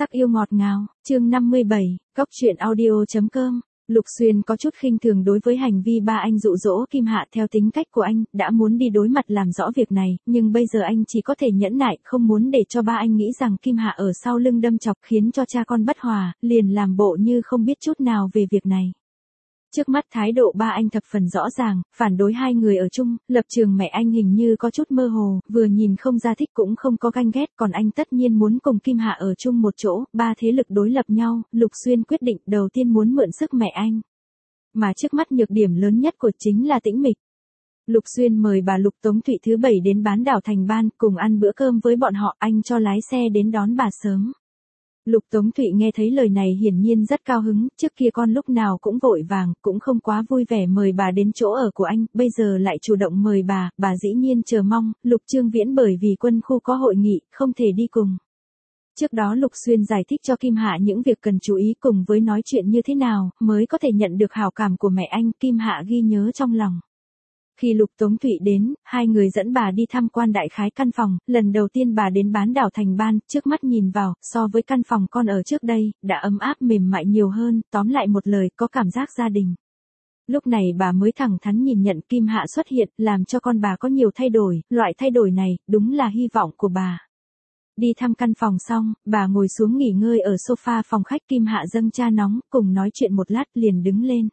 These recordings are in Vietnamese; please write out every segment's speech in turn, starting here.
Sắc yêu ngọt ngào, chương 57, Cóc truyện audio.com. Lục Xuyên có chút khinh thường đối với hành vi ba anh dụ dỗ Kim Hạ. Theo tính cách của anh, đã muốn đi đối mặt làm rõ việc này, nhưng bây giờ anh chỉ có thể nhẫn nại, không muốn để cho ba anh nghĩ rằng Kim Hạ ở sau lưng đâm chọc khiến cho cha con bất hòa, liền làm bộ như không biết chút nào về việc này. Trước mắt thái độ ba anh thập phần rõ ràng, phản đối hai người ở chung, lập trường mẹ anh hình như có chút mơ hồ, vừa nhìn không ra thích cũng không có ganh ghét, còn anh tất nhiên muốn cùng Kim Hạ ở chung một chỗ, ba thế lực đối lập nhau, Lục Xuyên quyết định đầu tiên muốn mượn sức mẹ anh. Mà trước mắt nhược điểm lớn nhất của chính là tĩnh mịch. Lục Xuyên mời bà Lục Tống Thụy thứ 7 đến bán đảo Thành Ban, cùng ăn bữa cơm với bọn họ, anh cho lái xe đến đón bà sớm. Lục Tống Thụy nghe thấy lời này hiển nhiên rất cao hứng, trước kia con lúc nào cũng vội vàng, cũng không quá vui vẻ mời bà đến chỗ ở của anh, bây giờ lại chủ động mời bà dĩ nhiên chờ mong, Lục Trương Viễn bởi vì quân khu có hội nghị, không thể đi cùng. Trước đó Lục Xuyên giải thích cho Kim Hạ những việc cần chú ý cùng với nói chuyện như thế nào, mới có thể nhận được hảo cảm của mẹ anh, Kim Hạ ghi nhớ trong lòng. Khi Lục Tống Thụy đến, hai người dẫn bà đi tham quan đại khái căn phòng, lần đầu tiên bà đến bán đảo Thành Ban, trước mắt nhìn vào, so với căn phòng con ở trước đây, đã ấm áp mềm mại nhiều hơn, tóm lại một lời, có cảm giác gia đình. Lúc này bà mới thẳng thắn nhìn nhận Kim Hạ xuất hiện, làm cho con bà có nhiều thay đổi, loại thay đổi này, đúng là hy vọng của bà. Đi thăm căn phòng xong, bà ngồi xuống nghỉ ngơi ở sofa phòng khách. Kim Hạ dâng trà nóng, cùng nói chuyện một lát liền đứng lên.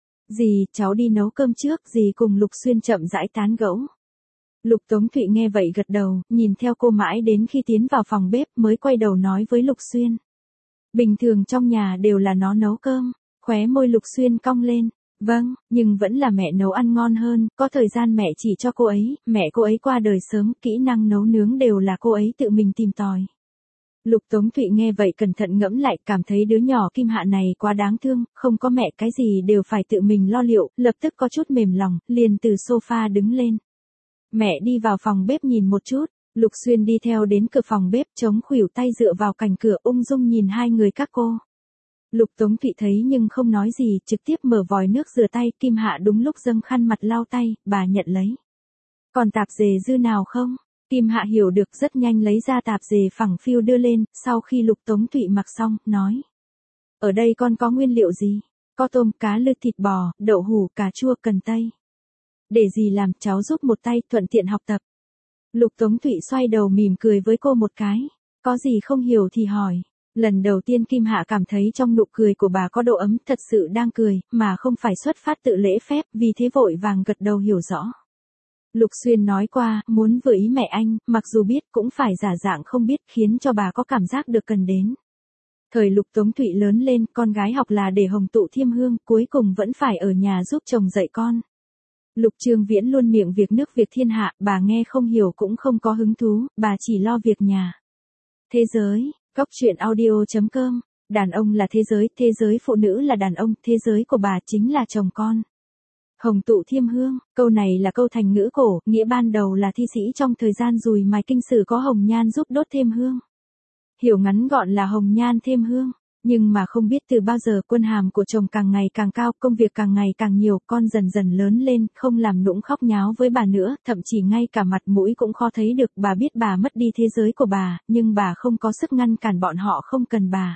Dì, cháu đi nấu cơm trước, dì cùng Lục Xuyên chậm rãi tán gẫu. Lục Tống Thụy nghe vậy gật đầu, nhìn theo cô mãi đến khi tiến vào phòng bếp mới quay đầu nói với Lục Xuyên. Bình thường trong nhà đều là nó nấu cơm, khóe môi Lục Xuyên cong lên. Vâng, nhưng vẫn là mẹ nấu ăn ngon hơn, có thời gian mẹ chỉ cho cô ấy, mẹ cô ấy qua đời sớm, kỹ năng nấu nướng đều là cô ấy tự mình tìm tòi. Lục Tống Thụy nghe vậy cẩn thận ngẫm lại, cảm thấy đứa nhỏ Kim Hạ này quá đáng thương, không có mẹ cái gì đều phải tự mình lo liệu, lập tức có chút mềm lòng, liền từ sofa đứng lên. Mẹ đi vào phòng bếp nhìn một chút, Lục Xuyên đi theo đến cửa phòng bếp, chống khuỷu tay dựa vào cạnh cửa ung dung nhìn hai người các cô. Lục Tống Thụy thấy nhưng không nói gì, trực tiếp mở vòi nước rửa tay. Kim Hạ đúng lúc dâng khăn mặt lau tay, bà nhận lấy. Còn tạp dề dư nào không? Kim Hạ hiểu được, rất nhanh lấy ra tạp dề phẳng phiu đưa lên, sau khi Lục Tống Thụy mặc xong, nói. Ở đây con có nguyên liệu gì? Có tôm, cá lư, thịt bò, đậu hủ, cà chua, cần tây. Để dì làm, cháu giúp một tay, thuận tiện học tập. Lục Tống Thụy xoay đầu mỉm cười với cô một cái. Có gì không hiểu thì hỏi. Lần đầu tiên Kim Hạ cảm thấy trong nụ cười của bà có độ ấm, thật sự đang cười, mà không phải xuất phát tự lễ phép, vì thế vội vàng gật đầu hiểu rõ. Lục Xuyên nói qua, muốn vừa ý mẹ anh, mặc dù biết cũng phải giả dạng không biết, khiến cho bà có cảm giác được cần đến. Thời Lục Tống Thụy lớn lên, con gái học là để hồng tụ thiêm hương, cuối cùng vẫn phải ở nhà giúp chồng dạy con. Lục Trương Viễn luôn miệng việc nước việc thiên hạ, bà nghe không hiểu cũng không có hứng thú, bà chỉ lo việc nhà. Thế giới, Cóc truyện audio.com, đàn ông là thế giới phụ nữ là đàn ông, thế giới của bà chính là chồng con. Hồng tụ thiêm hương, câu này là câu thành ngữ cổ, nghĩa ban đầu là thi sĩ trong thời gian dùi mài kinh sử có hồng nhan giúp đốt thêm hương. Hiểu ngắn gọn là hồng nhan thêm hương, nhưng mà không biết từ bao giờ quân hàm của chồng càng ngày càng cao, công việc càng ngày càng nhiều, con dần dần lớn lên, không làm nũng khóc nháo với bà nữa, thậm chí ngay cả mặt mũi cũng khó thấy được. Bà biết bà mất đi thế giới của bà, nhưng bà không có sức ngăn cản bọn họ không cần bà.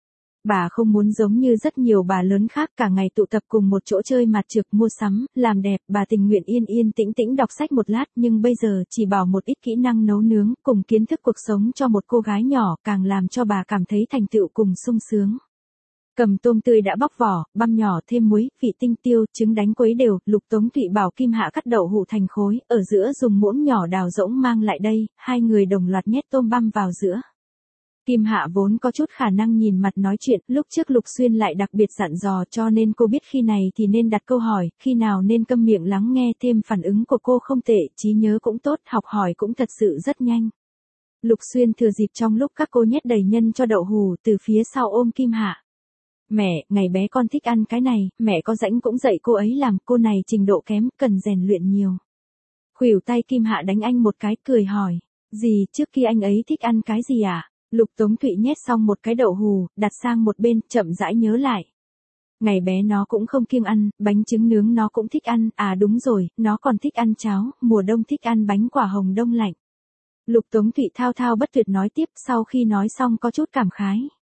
Bà không muốn giống như rất nhiều bà lớn khác cả ngày tụ tập cùng một chỗ chơi mặt trược, mua sắm, làm đẹp, bà tình nguyện yên yên tĩnh tĩnh đọc sách một lát, nhưng bây giờ chỉ bảo một ít kỹ năng nấu nướng cùng kiến thức cuộc sống cho một cô gái nhỏ càng làm cho bà cảm thấy thành tựu cùng sung sướng. Cầm tôm tươi đã bóc vỏ, băm nhỏ thêm muối, vị tinh tiêu, trứng đánh quấy đều, Lục Tống Thụy bảo Kim Hạ cắt đậu hũ thành khối, ở giữa dùng muỗng nhỏ đào rỗng mang lại đây, hai người đồng loạt nhét tôm băm vào giữa. Kim Hạ vốn có chút khả năng nhìn mặt nói chuyện, lúc trước Lục Xuyên lại đặc biệt dặn dò cho nên cô biết khi này thì nên đặt câu hỏi, khi nào nên câm miệng lắng nghe. Thêm phản ứng của cô không tệ, trí nhớ cũng tốt, học hỏi cũng thật sự rất nhanh. Lục Xuyên thừa dịp trong lúc các cô nhét đầy nhân cho đậu hủ, từ phía sau ôm Kim Hạ. Mẹ, ngày bé con thích ăn cái này, mẹ có rảnh cũng dạy cô ấy làm, cô này trình độ kém, cần rèn luyện nhiều. Khuỷu tay Kim Hạ đánh anh một cái, cười hỏi, gì, trước kia anh ấy thích ăn cái gì à? Lục Tống Thụy nhét xong một cái đậu hù, đặt sang một bên, chậm rãi nhớ lại. Ngày bé nó cũng không kiêng ăn, bánh trứng nướng nó cũng thích ăn, à đúng rồi, nó còn thích ăn cháo, mùa đông thích ăn bánh quả hồng đông lạnh. Lục Tống Thụy thao thao bất tuyệt nói tiếp, sau khi nói xong có chút cảm khái.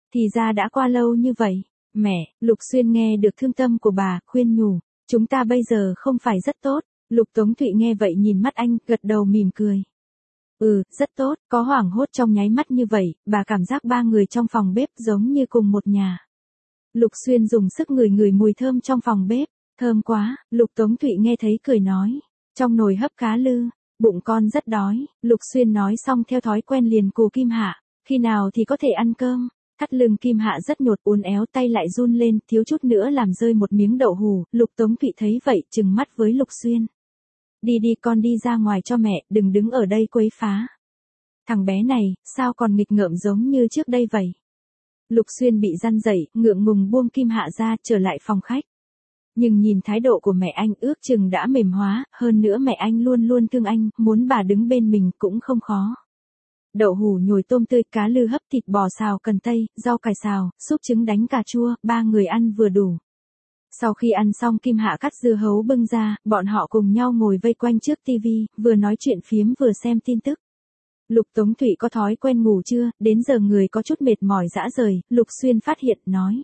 thì ra đã qua lâu như vậy. Mẹ, Lục Xuyên nghe được thương tâm của bà, khuyên nhủ, chúng ta bây giờ không phải rất tốt. Lục Tống Thụy nghe vậy nhìn mắt anh, gật đầu mỉm cười. Rất tốt, có hoảng hốt trong nháy mắt như vậy, bà cảm giác ba người trong phòng bếp giống như cùng một nhà. Lục Xuyên dùng sức ngửi ngửi mùi thơm trong phòng bếp, thơm quá, Lục Tống Thụy nghe thấy cười nói, trong nồi hấp cá lư, bụng con rất đói, Lục Xuyên nói xong theo thói quen liền cù Kim Hạ, khi nào thì có thể ăn cơm. Thắt lưng Kim Hạ rất nhột uốn éo tay lại run lên, thiếu chút nữa làm rơi một miếng đậu hù, Lục Tống Thụy thấy vậy trừng mắt với Lục Xuyên. Đi đi con đi ra ngoài cho mẹ, đừng đứng ở đây quấy phá. Thằng bé này, sao còn nghịch ngợm giống như trước đây vậy? Lục Xuyên bị răn dậy, ngượng ngùng buông Kim Hạ ra trở lại phòng khách. Nhưng nhìn thái độ của mẹ anh ước chừng đã mềm hóa, hơn nữa mẹ anh luôn luôn thương anh, muốn bà đứng bên mình cũng không khó. Đậu hủ nhồi tôm tươi, cá lư hấp, thịt bò xào cần tây, rau cải xào, súp trứng đánh cà chua, ba người ăn vừa đủ. Sau khi ăn xong Kim Hạ cắt dưa hấu bưng ra, bọn họ cùng nhau ngồi vây quanh trước tivi, vừa nói chuyện phiếm vừa xem tin tức. Lục Tống Thụy có thói quen ngủ trưa, đến giờ người có chút mệt mỏi rã rời, Lục Xuyên phát hiện, nói.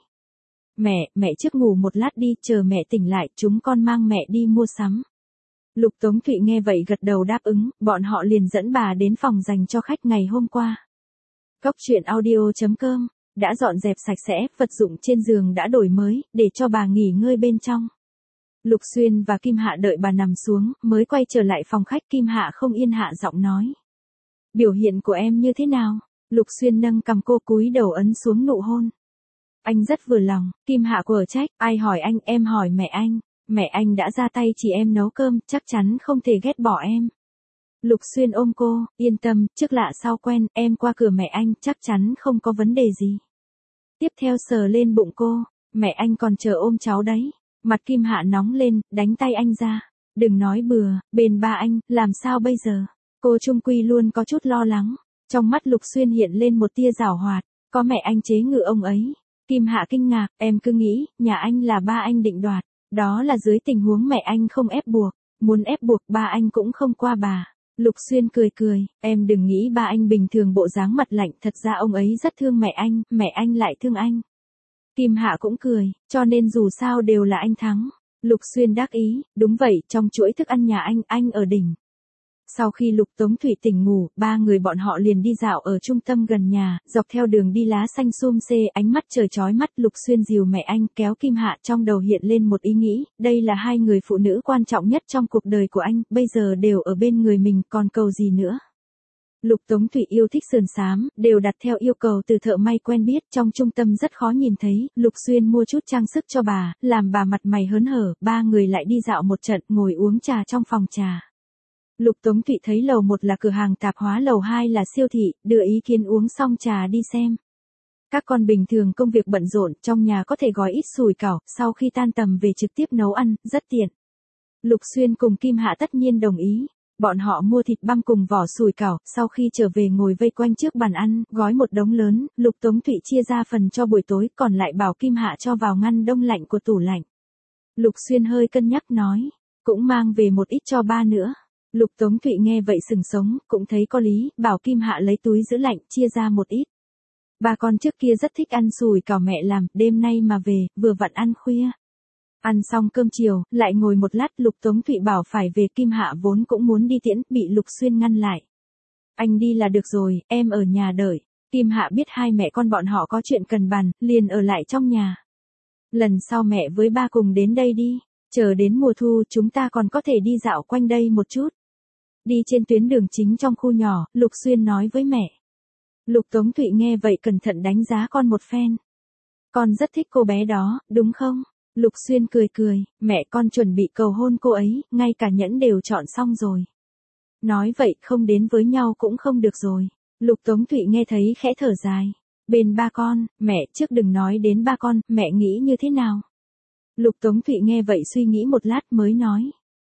Mẹ trước ngủ một lát đi, chờ mẹ tỉnh lại, chúng con mang mẹ đi mua sắm. Lục Tống Thụy nghe vậy gật đầu đáp ứng, bọn họ liền dẫn bà đến phòng dành cho khách ngày hôm qua. Cóc truyện audio.com đã dọn dẹp sạch sẽ, vật dụng trên giường đã đổi mới, để cho bà nghỉ ngơi bên trong. Lục Xuyên và Kim Hạ đợi bà nằm xuống, mới quay trở lại phòng khách. Kim Hạ không yên hạ giọng nói. Biểu hiện của em như thế nào? Lục Xuyên nâng cằm cô cúi đầu ấn xuống nụ hôn. Anh rất vừa lòng, Kim Hạ quở trách, ai hỏi anh, em hỏi mẹ anh. Mẹ anh đã ra tay chỉ em nấu cơm, chắc chắn không thể ghét bỏ em. Lục Xuyên ôm cô, yên tâm, trước lạ sau quen, em qua cửa mẹ anh, chắc chắn không có vấn đề gì. Tiếp theo sờ lên bụng cô, mẹ anh còn chờ ôm cháu đấy. Mặt Kim Hạ nóng lên, đánh tay anh ra. Đừng nói bừa, bên ba anh, làm sao bây giờ? Cô trung quy luôn có chút lo lắng. Trong mắt Lục Xuyên hiện lên một tia giảo hoạt, có mẹ anh chế ngự ông ấy. Kim Hạ kinh ngạc, em cứ nghĩ, nhà anh là ba anh định đoạt. Đó là dưới tình huống mẹ anh không ép buộc, muốn ép buộc ba anh cũng không qua bà. Lục Xuyên cười, em đừng nghĩ ba anh bình thường bộ dáng mặt lạnh, thật ra ông ấy rất thương mẹ anh lại thương anh. Kim Hạ cũng cười, cho nên dù sao đều là anh thắng. Lục Xuyên đắc ý, đúng vậy, trong chuỗi thức ăn nhà anh ở đỉnh. Sau khi Lục Tống Thụy tỉnh ngủ, ba người bọn họ liền đi dạo ở trung tâm gần nhà, dọc theo đường đi lá xanh sum xê, ánh mắt trời chói mắt. Lục Xuyên dìu mẹ anh kéo Kim Hạ, trong đầu hiện lên một ý nghĩ, đây là hai người phụ nữ quan trọng nhất trong cuộc đời của anh, bây giờ đều ở bên người mình, còn cầu gì nữa. Lục Tống Thụy yêu thích sườn xám, đều đặt theo yêu cầu từ thợ may quen biết, trong trung tâm rất khó nhìn thấy. Lục Xuyên mua chút trang sức cho bà, làm bà mặt mày hớn hở, ba người lại đi dạo một trận, ngồi uống trà trong phòng trà. Lục Tống Thụy thấy lầu 1 là cửa hàng tạp hóa, lầu 2 là siêu thị, đưa ý kiến uống xong trà đi xem. Các con bình thường công việc bận rộn, trong nhà có thể gói ít sủi cảo, sau khi tan tầm về trực tiếp nấu ăn, rất tiện. Lục Xuyên cùng Kim Hạ tất nhiên đồng ý. Bọn họ mua thịt băm cùng vỏ sủi cảo, sau khi trở về ngồi vây quanh trước bàn ăn, gói một đống lớn, Lục Tống Thụy chia ra phần cho buổi tối, còn lại bảo Kim Hạ cho vào ngăn đông lạnh của tủ lạnh. Lục Xuyên hơi cân nhắc nói, cũng mang về một ít cho ba nữa. Lục Tống Thụy nghe vậy sừng sống, cũng thấy có lý, bảo Kim Hạ lấy túi giữ lạnh, chia ra một ít. Ba con trước kia rất thích ăn sủi cảo mẹ làm, đêm nay mà về, vừa vặn ăn khuya. Ăn xong cơm chiều, lại ngồi một lát. Lục Tống Thụy bảo phải về, Kim Hạ vốn cũng muốn đi tiễn, bị Lục Xuyên ngăn lại. Anh đi là được rồi, em ở nhà đợi. Kim Hạ biết hai mẹ con bọn họ có chuyện cần bàn, liền ở lại trong nhà. Lần sau mẹ với ba cùng đến đây đi, chờ đến mùa thu chúng ta còn có thể đi dạo quanh đây một chút. Đi trên tuyến đường chính trong khu nhỏ, Lục Xuyên nói với mẹ. Lục Tống Thụy nghe vậy cẩn thận đánh giá con một phen. Con rất thích cô bé đó, đúng không? Lục Xuyên cười, mẹ con chuẩn bị cầu hôn cô ấy, ngay cả nhẫn đều chọn xong rồi. Nói vậy không đến với nhau cũng không được rồi. Lục Tống Thụy nghe thấy khẽ thở dài. Bên ba con, mẹ trước đừng nói đến ba con, mẹ nghĩ như thế nào? Lục Tống Thụy nghe vậy suy nghĩ một lát mới nói.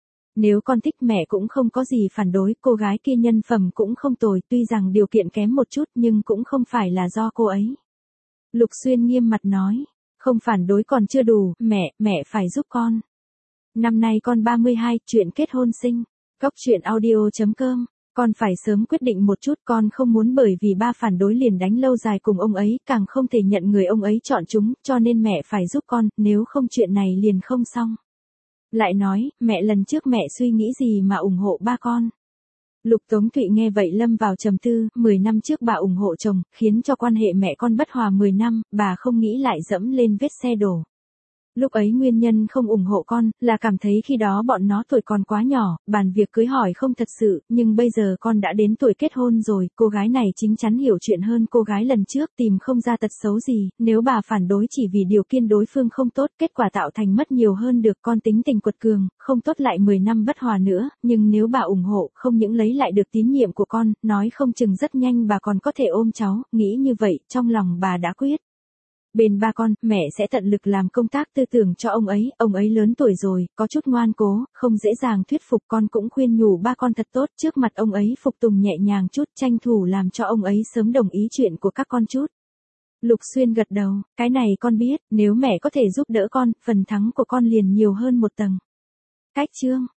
Nếu con thích mẹ cũng không có gì phản đối, cô gái kia nhân phẩm cũng không tồi, tuy rằng điều kiện kém một chút nhưng cũng không phải là do cô ấy. Lục Xuyên nghiêm mặt nói. Không phản đối còn chưa đủ, mẹ phải giúp con. Năm nay con 32, chuyện kết hôn sinh. Cóc truyện audio.com Con phải sớm quyết định một chút, con không muốn bởi vì ba phản đối liền đánh lâu dài cùng ông ấy, càng không thể nhận người ông ấy chọn chúng, cho nên mẹ phải giúp con, nếu không chuyện này liền không xong. Lại nói, mẹ lần trước mẹ suy nghĩ gì mà ủng hộ ba con? Lục Tống Thụy nghe vậy lâm vào trầm tư, 10 năm trước bà ủng hộ chồng, khiến cho quan hệ mẹ con bất hòa 10 năm, bà không nghĩ lại dẫm lên vết xe đổ. Lúc ấy nguyên nhân không ủng hộ con, là cảm thấy khi đó bọn nó tuổi còn quá nhỏ, bàn việc cưới hỏi không thật sự, nhưng bây giờ con đã đến tuổi kết hôn rồi, cô gái này chính chắn hiểu chuyện hơn cô gái lần trước, tìm không ra tật xấu gì, nếu bà phản đối chỉ vì điều kiện đối phương không tốt, kết quả tạo thành mất nhiều hơn được, con tính tình quật cường, không tốt lại 10 năm bất hòa nữa, nhưng nếu bà ủng hộ, không những lấy lại được tín nhiệm của con, nói không chừng rất nhanh bà còn có thể ôm cháu, nghĩ như vậy, trong lòng bà đã quyết. Bên ba con, mẹ sẽ tận lực làm công tác tư tưởng cho ông ấy lớn tuổi rồi, có chút ngoan cố, không dễ dàng thuyết phục, con cũng khuyên nhủ ba con thật tốt, trước mặt ông ấy phục tùng nhẹ nhàng chút, tranh thủ làm cho ông ấy sớm đồng ý chuyện của các con chút. Lục Xuyên gật đầu, cái này con biết, nếu mẹ có thể giúp đỡ con, phần thắng của con liền nhiều hơn một tầng. Cách chương